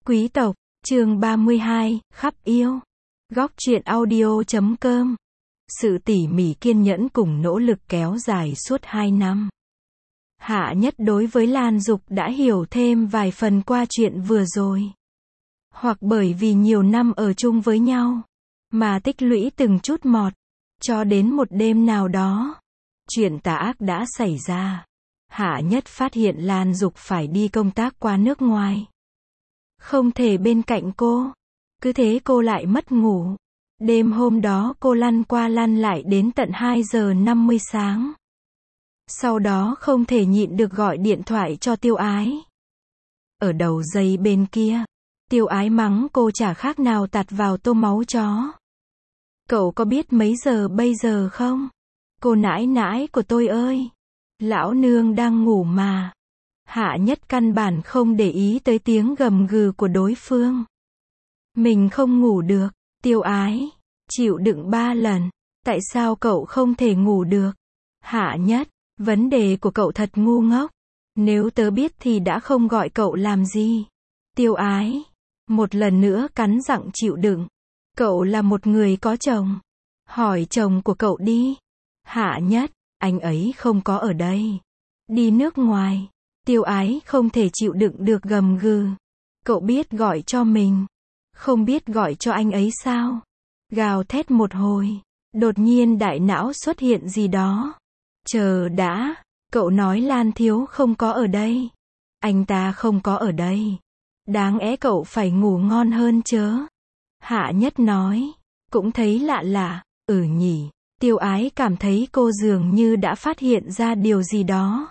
Quý tộc, chương 32, khắp yêu. Góc truyện audio.com. Sự tỉ mỉ kiên nhẫn cùng nỗ lực kéo dài suốt 2 năm. Hạ Nhất đối với Lan Dục đã hiểu thêm vài phần qua chuyện vừa rồi. Hoặc bởi vì nhiều năm ở chung với nhau, mà tích lũy từng chút một, cho đến một đêm nào đó, chuyện tà ác đã xảy ra. Hạ Nhất phát hiện Lan Dục phải đi công tác qua nước ngoài. Không thể bên cạnh cô. Cứ thế cô lại mất ngủ. Đêm hôm đó cô lăn qua lăn lại đến tận 2 giờ 50 sáng. Sau đó không thể nhịn được gọi điện thoại cho Tiêu Ái. Ở đầu dây bên kia, Tiêu Ái mắng cô chả khác nào tạt vào tô máu chó. Cậu có biết mấy giờ bây giờ không? Cô nãi nãi của tôi ơi! Lão nương đang ngủ mà. Hạ Nhất căn bản không để ý tới tiếng gầm gừ của đối phương. Mình không ngủ được. Tiêu Ái, chịu đựng 3 lần. Tại sao cậu không thể ngủ được? Hạ Nhất, vấn đề của cậu thật ngu ngốc. Nếu tớ biết thì đã không gọi cậu làm gì. Tiêu Ái, một lần nữa cắn răng chịu đựng. Cậu là một người có chồng. Hỏi chồng của cậu đi. Hạ Nhất, anh ấy không có ở đây. Đi nước ngoài. Tiêu Ái không thể chịu đựng được gầm gừ. Cậu biết gọi cho mình. Không biết gọi cho anh ấy sao? Gào thét một hồi. Đột nhiên đại não xuất hiện gì đó. Chờ đã. Cậu nói Lan Thiếu không có ở đây. Anh ta không có ở đây. Đáng lẽ cậu phải ngủ ngon hơn chớ. Hạ Nhất nói. Cũng thấy lạ lạ. Nhỉ. Tiêu Ái cảm thấy cô dường như đã phát hiện ra điều gì đó.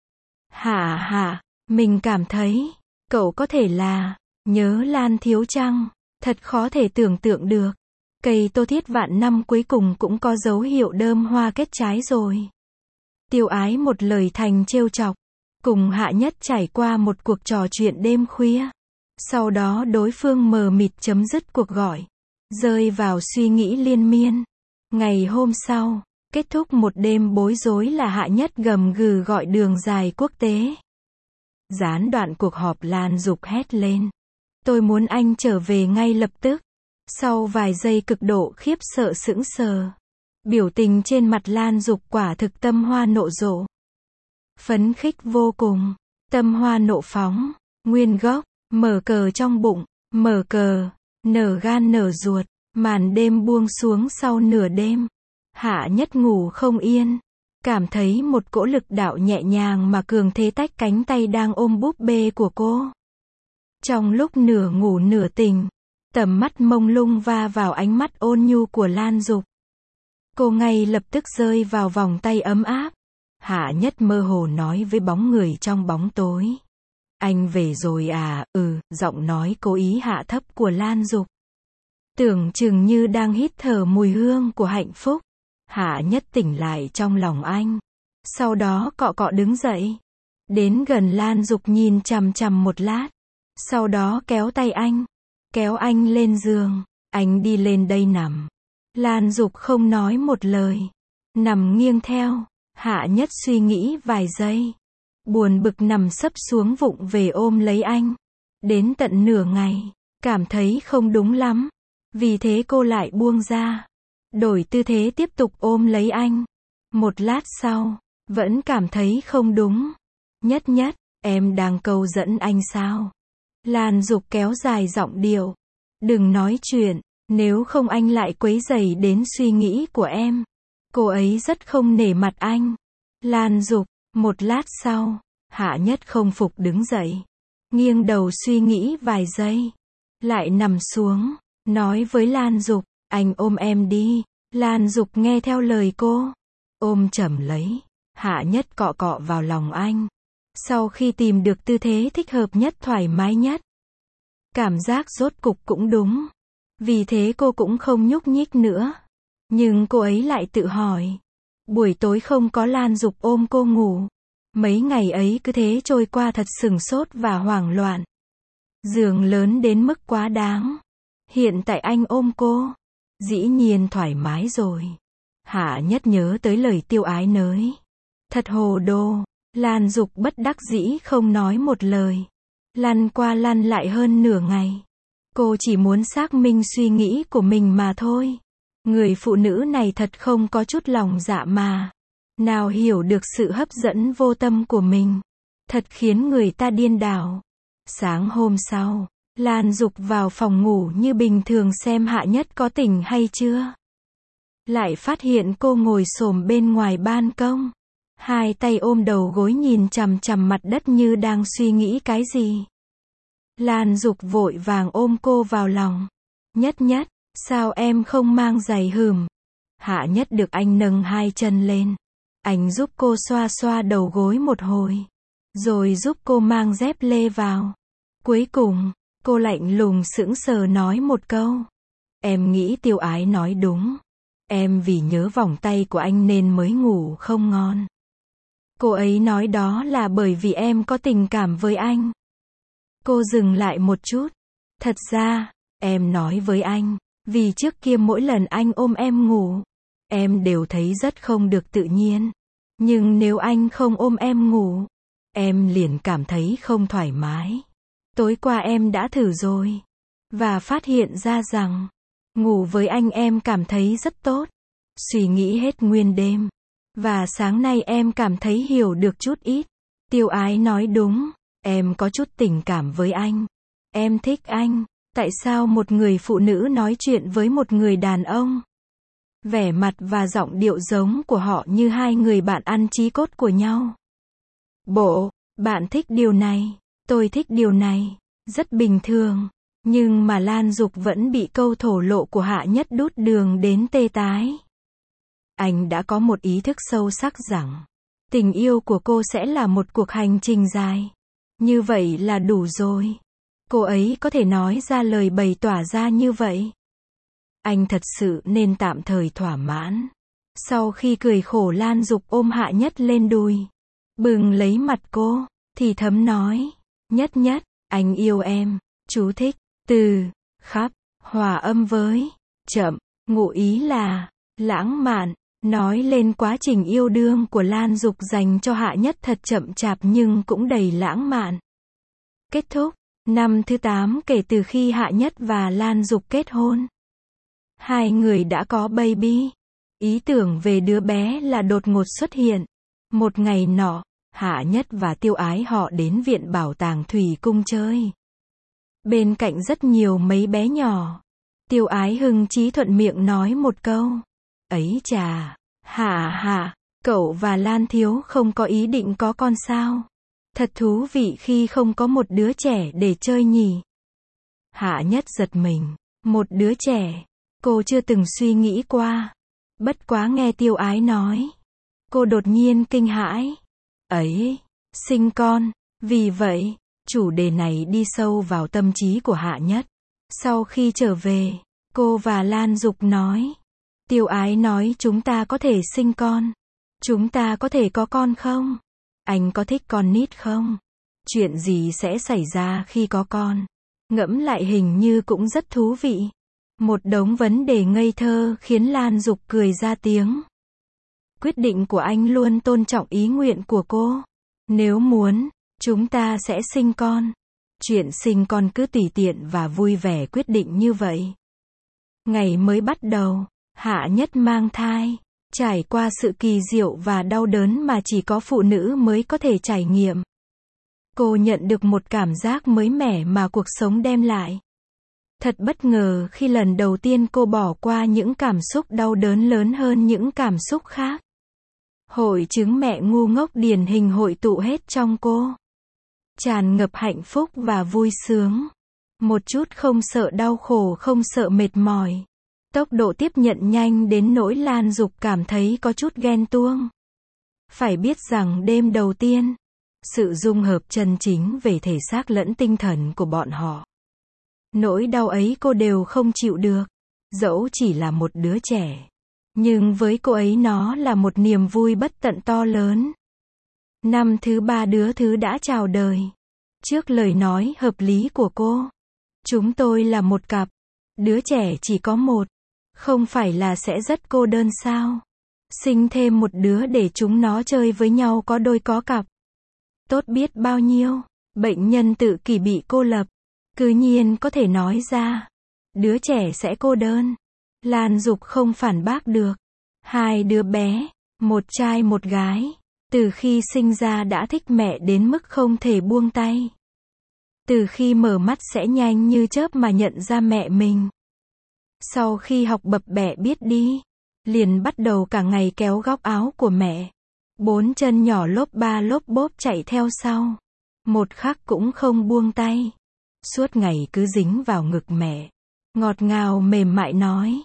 Hạ, mình cảm thấy, cậu có thể là, nhớ Lan Thiếu chăng? Thật khó thể tưởng tượng được. Cây tô thiết vạn năm cuối cùng cũng có dấu hiệu đơm hoa kết trái rồi. Tiêu Ái một lời thành trêu chọc, cùng Hạ Nhất trải qua một cuộc trò chuyện đêm khuya. Sau đó đối phương mờ mịt chấm dứt cuộc gọi, rơi vào suy nghĩ liên miên. Ngày hôm sau, kết thúc một đêm bối rối là Hạ Nhất gầm gừ gọi đường dài quốc tế. Gián đoạn cuộc họp Lan Dục hét lên. Tôi muốn anh trở về ngay lập tức. Sau vài giây cực độ khiếp sợ sững sờ. Biểu tình trên mặt Lan Dục quả thực tâm hoa nộ rộ. Phấn khích vô cùng. Tâm hoa nộ phóng. Nguyên gốc. Mở cờ trong bụng. Mở cờ. Nở gan nở ruột. Màn đêm buông xuống sau nửa đêm. Hạ Nhất ngủ không yên. Cảm thấy một cỗ lực đạo nhẹ nhàng mà cường thế tách cánh tay đang ôm búp bê của cô. Trong lúc nửa ngủ nửa tỉnh, tầm mắt mông lung va vào ánh mắt ôn nhu của Lan Dục. Cô ngay lập tức rơi vào vòng tay ấm áp. Hạ Nhất mơ hồ nói với bóng người trong bóng tối. Anh về rồi à? Giọng nói cố ý hạ thấp của Lan Dục. Tưởng chừng như đang hít thở mùi hương của hạnh phúc. Hạ Nhất tỉnh lại trong lòng anh. Sau đó cọ cọ đứng dậy. Đến gần Lan Dục nhìn chằm chằm một lát. Sau đó kéo tay anh. Kéo anh lên giường. Anh đi lên đây nằm. Lan Dục không nói một lời. Nằm nghiêng theo. Hạ Nhất suy nghĩ vài giây. Buồn bực nằm sấp xuống vụng về ôm lấy anh. Đến tận nửa ngày. Cảm thấy không đúng lắm. Vì thế cô lại buông ra. Đổi tư thế tiếp tục ôm lấy anh. Một lát sau, vẫn cảm thấy không đúng. Nhất, em đang câu dẫn anh sao? Lan Dục kéo dài giọng điệu. Đừng nói chuyện, nếu không anh lại quấy rầy đến suy nghĩ của em. Cô ấy rất không nể mặt anh. Lan Dục, một lát sau, Hạ Nhất không phục đứng dậy. Nghiêng đầu suy nghĩ vài giây. Lại nằm xuống, nói với Lan Dục. Anh ôm em đi. Lan Dục nghe theo lời cô. Ôm chầm lấy. Hạ Nhất cọ cọ vào lòng anh. Sau khi tìm được tư thế thích hợp nhất thoải mái nhất. Cảm giác rốt cục cũng đúng. Vì thế cô cũng không nhúc nhích nữa. Nhưng cô ấy lại tự hỏi. Buổi tối không có Lan Dục ôm cô ngủ. Mấy ngày ấy cứ thế trôi qua thật sửng sốt và hoảng loạn. Giường lớn đến mức quá đáng. Hiện tại anh ôm cô. Dĩ nhiên thoải mái rồi. Hạ Nhất nhớ tới lời Tiêu Ái nói. Thật hồ đồ. Lan Dục bất đắc dĩ không nói một lời. Lăn qua lăn lại hơn nửa ngày. Cô chỉ muốn xác minh suy nghĩ của mình mà thôi. Người phụ nữ này thật không có chút lòng dạ mà. Nào hiểu được sự hấp dẫn vô tâm của mình. Thật khiến người ta điên đảo. Sáng hôm sau, Lan Dục vào phòng ngủ như bình thường xem Hạ Nhất có tỉnh hay chưa. Lại phát hiện cô ngồi xổm bên ngoài ban công. Hai tay ôm đầu gối nhìn chằm chằm mặt đất như đang suy nghĩ cái gì. Lan Dục vội vàng ôm cô vào lòng. Nhất Nhất, sao em không mang giày hừm? Hạ Nhất được anh nâng hai chân lên. Anh giúp cô xoa xoa đầu gối một hồi. Rồi giúp cô mang dép lê vào. Cuối cùng, cô lạnh lùng sững sờ nói một câu. Em nghĩ Tiêu Ái nói đúng. Em vì nhớ vòng tay của anh nên mới ngủ không ngon. Cô ấy nói đó là bởi vì em có tình cảm với anh. Cô dừng lại một chút. Thật ra, em nói với anh, vì trước kia mỗi lần anh ôm em ngủ, em đều thấy rất không được tự nhiên. Nhưng nếu anh không ôm em ngủ, em liền cảm thấy không thoải mái. Tối qua em đã thử rồi, và phát hiện ra rằng, ngủ với anh em cảm thấy rất tốt. Suy nghĩ hết nguyên đêm. Và sáng nay em cảm thấy hiểu được chút ít. Tiêu Ái nói đúng, em có chút tình cảm với anh. Em thích anh. Tại sao một người phụ nữ nói chuyện với một người đàn ông? Vẻ mặt và giọng điệu giống của họ như hai người bạn ăn chí cốt của nhau. Bộ, bạn thích điều này, tôi thích điều này. Rất bình thường. Nhưng mà Lan Dục vẫn bị câu thổ lộ của Hạ Nhất đút đường đến tê tái. Anh đã có một ý thức sâu sắc rằng, tình yêu của cô sẽ là một cuộc hành trình dài. Như vậy là đủ rồi. Cô ấy có thể nói ra lời bày tỏ ra như vậy. Anh thật sự nên tạm thời thỏa mãn. Sau khi cười khổ, Lan Dục ôm Hạ Nhất lên đùi, bừng lấy mặt cô, thì thầm nói, Nhất Nhất, anh yêu em. Chú thích, từ, khắp, hòa âm với, chậm, ngụ ý là, lãng mạn, nói lên quá trình yêu đương của Lan Dục dành cho Hạ Nhất thật chậm chạp nhưng cũng đầy lãng mạn. Kết thúc, năm thứ 8 kể từ khi Hạ Nhất và Lan Dục kết hôn. Hai người đã có baby. Ý tưởng về đứa bé là đột ngột xuất hiện. Một ngày nọ, Hạ Nhất và Tiêu Ái họ đến viện bảo tàng Thủy Cung chơi. Bên cạnh rất nhiều mấy bé nhỏ. Tiêu Ái hưng chí thuận miệng nói một câu. Ấy chà, Hạ, cậu và Lan Thiếu không có ý định có con sao? Thật thú vị khi không có một đứa trẻ để chơi nhỉ. Hạ Nhất giật mình. Một đứa trẻ. Cô chưa từng suy nghĩ qua. Bất quá nghe Tiêu Ái nói. Cô đột nhiên kinh hãi. Ấy, sinh con. Vì vậy, chủ đề này đi sâu vào tâm trí của Hạ Nhất. Sau khi trở về, cô và Lan Dục nói. Tiêu Ái nói chúng ta có thể sinh con. Chúng ta có thể có con không? Anh có thích con nít không? Chuyện gì sẽ xảy ra khi có con? Ngẫm lại hình như cũng rất thú vị. Một đống vấn đề ngây thơ khiến Lan Dục cười ra tiếng. Quyết định của anh luôn tôn trọng ý nguyện của cô. Nếu muốn, chúng ta sẽ sinh con. Chuyện sinh con cứ tùy tiện và vui vẻ quyết định như vậy. Ngày mới bắt đầu, Hạ Nhất mang thai. Trải qua sự kỳ diệu và đau đớn mà chỉ có phụ nữ mới có thể trải nghiệm. Cô nhận được một cảm giác mới mẻ mà cuộc sống đem lại. Thật bất ngờ khi lần đầu tiên cô bỏ qua những cảm xúc đau đớn lớn hơn những cảm xúc khác. Hội chứng mẹ ngu ngốc điển hình hội tụ hết trong cô. Tràn ngập hạnh phúc và vui sướng. Một chút không sợ đau khổ, không sợ mệt mỏi. Tốc độ tiếp nhận nhanh đến nỗi Lan Dục cảm thấy có chút ghen tuông. Phải biết rằng đêm đầu tiên, sự dung hợp chân chính về thể xác lẫn tinh thần của bọn họ. Nỗi đau ấy cô đều không chịu được. Dẫu chỉ là một đứa trẻ. Nhưng với cô ấy nó là một niềm vui bất tận to lớn. Năm thứ 3 đứa thứ đã chào đời. Trước lời nói hợp lý của cô. Chúng tôi là một cặp. Đứa trẻ chỉ có một. Không phải là sẽ rất cô đơn sao? Sinh thêm một đứa để chúng nó chơi với nhau có đôi có cặp. Tốt biết bao nhiêu. Bệnh nhân tự kỷ bị cô lập, cư nhiên có thể nói ra. Đứa trẻ sẽ cô đơn. Lan Dục không phản bác được. Hai đứa bé, một trai một gái, từ khi sinh ra đã thích mẹ đến mức không thể buông tay. Từ khi mở mắt sẽ nhanh như chớp mà nhận ra mẹ mình. Sau khi học bập bẹ biết đi, liền bắt đầu cả ngày kéo góc áo của mẹ. Bốn chân nhỏ lốp ba lốp bốp chạy theo sau. Một khắc cũng không buông tay. Suốt ngày cứ dính vào ngực mẹ. Ngọt ngào mềm mại nói.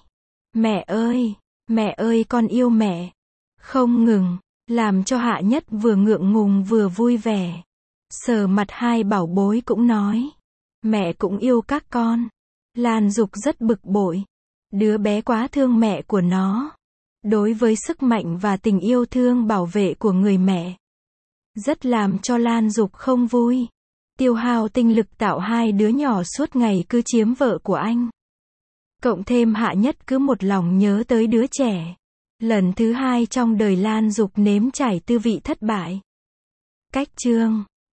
Mẹ ơi con yêu mẹ. Không ngừng, làm cho Hạ Nhất vừa ngượng ngùng vừa vui vẻ. Sờ mặt hai bảo bối cũng nói. Mẹ cũng yêu các con. Lan Dục rất bực bội. Đứa bé quá thương mẹ của nó. Đối với sức mạnh và tình yêu thương bảo vệ của người mẹ, rất làm cho Lan Dục không vui. Tiêu hao tinh lực tạo hai đứa nhỏ suốt ngày cứ chiếm vợ của anh. Cộng thêm Hạ Nhất cứ một lòng nhớ tới đứa trẻ. Lần thứ hai trong đời Lan Dục nếm trải tư vị thất bại. Cách chương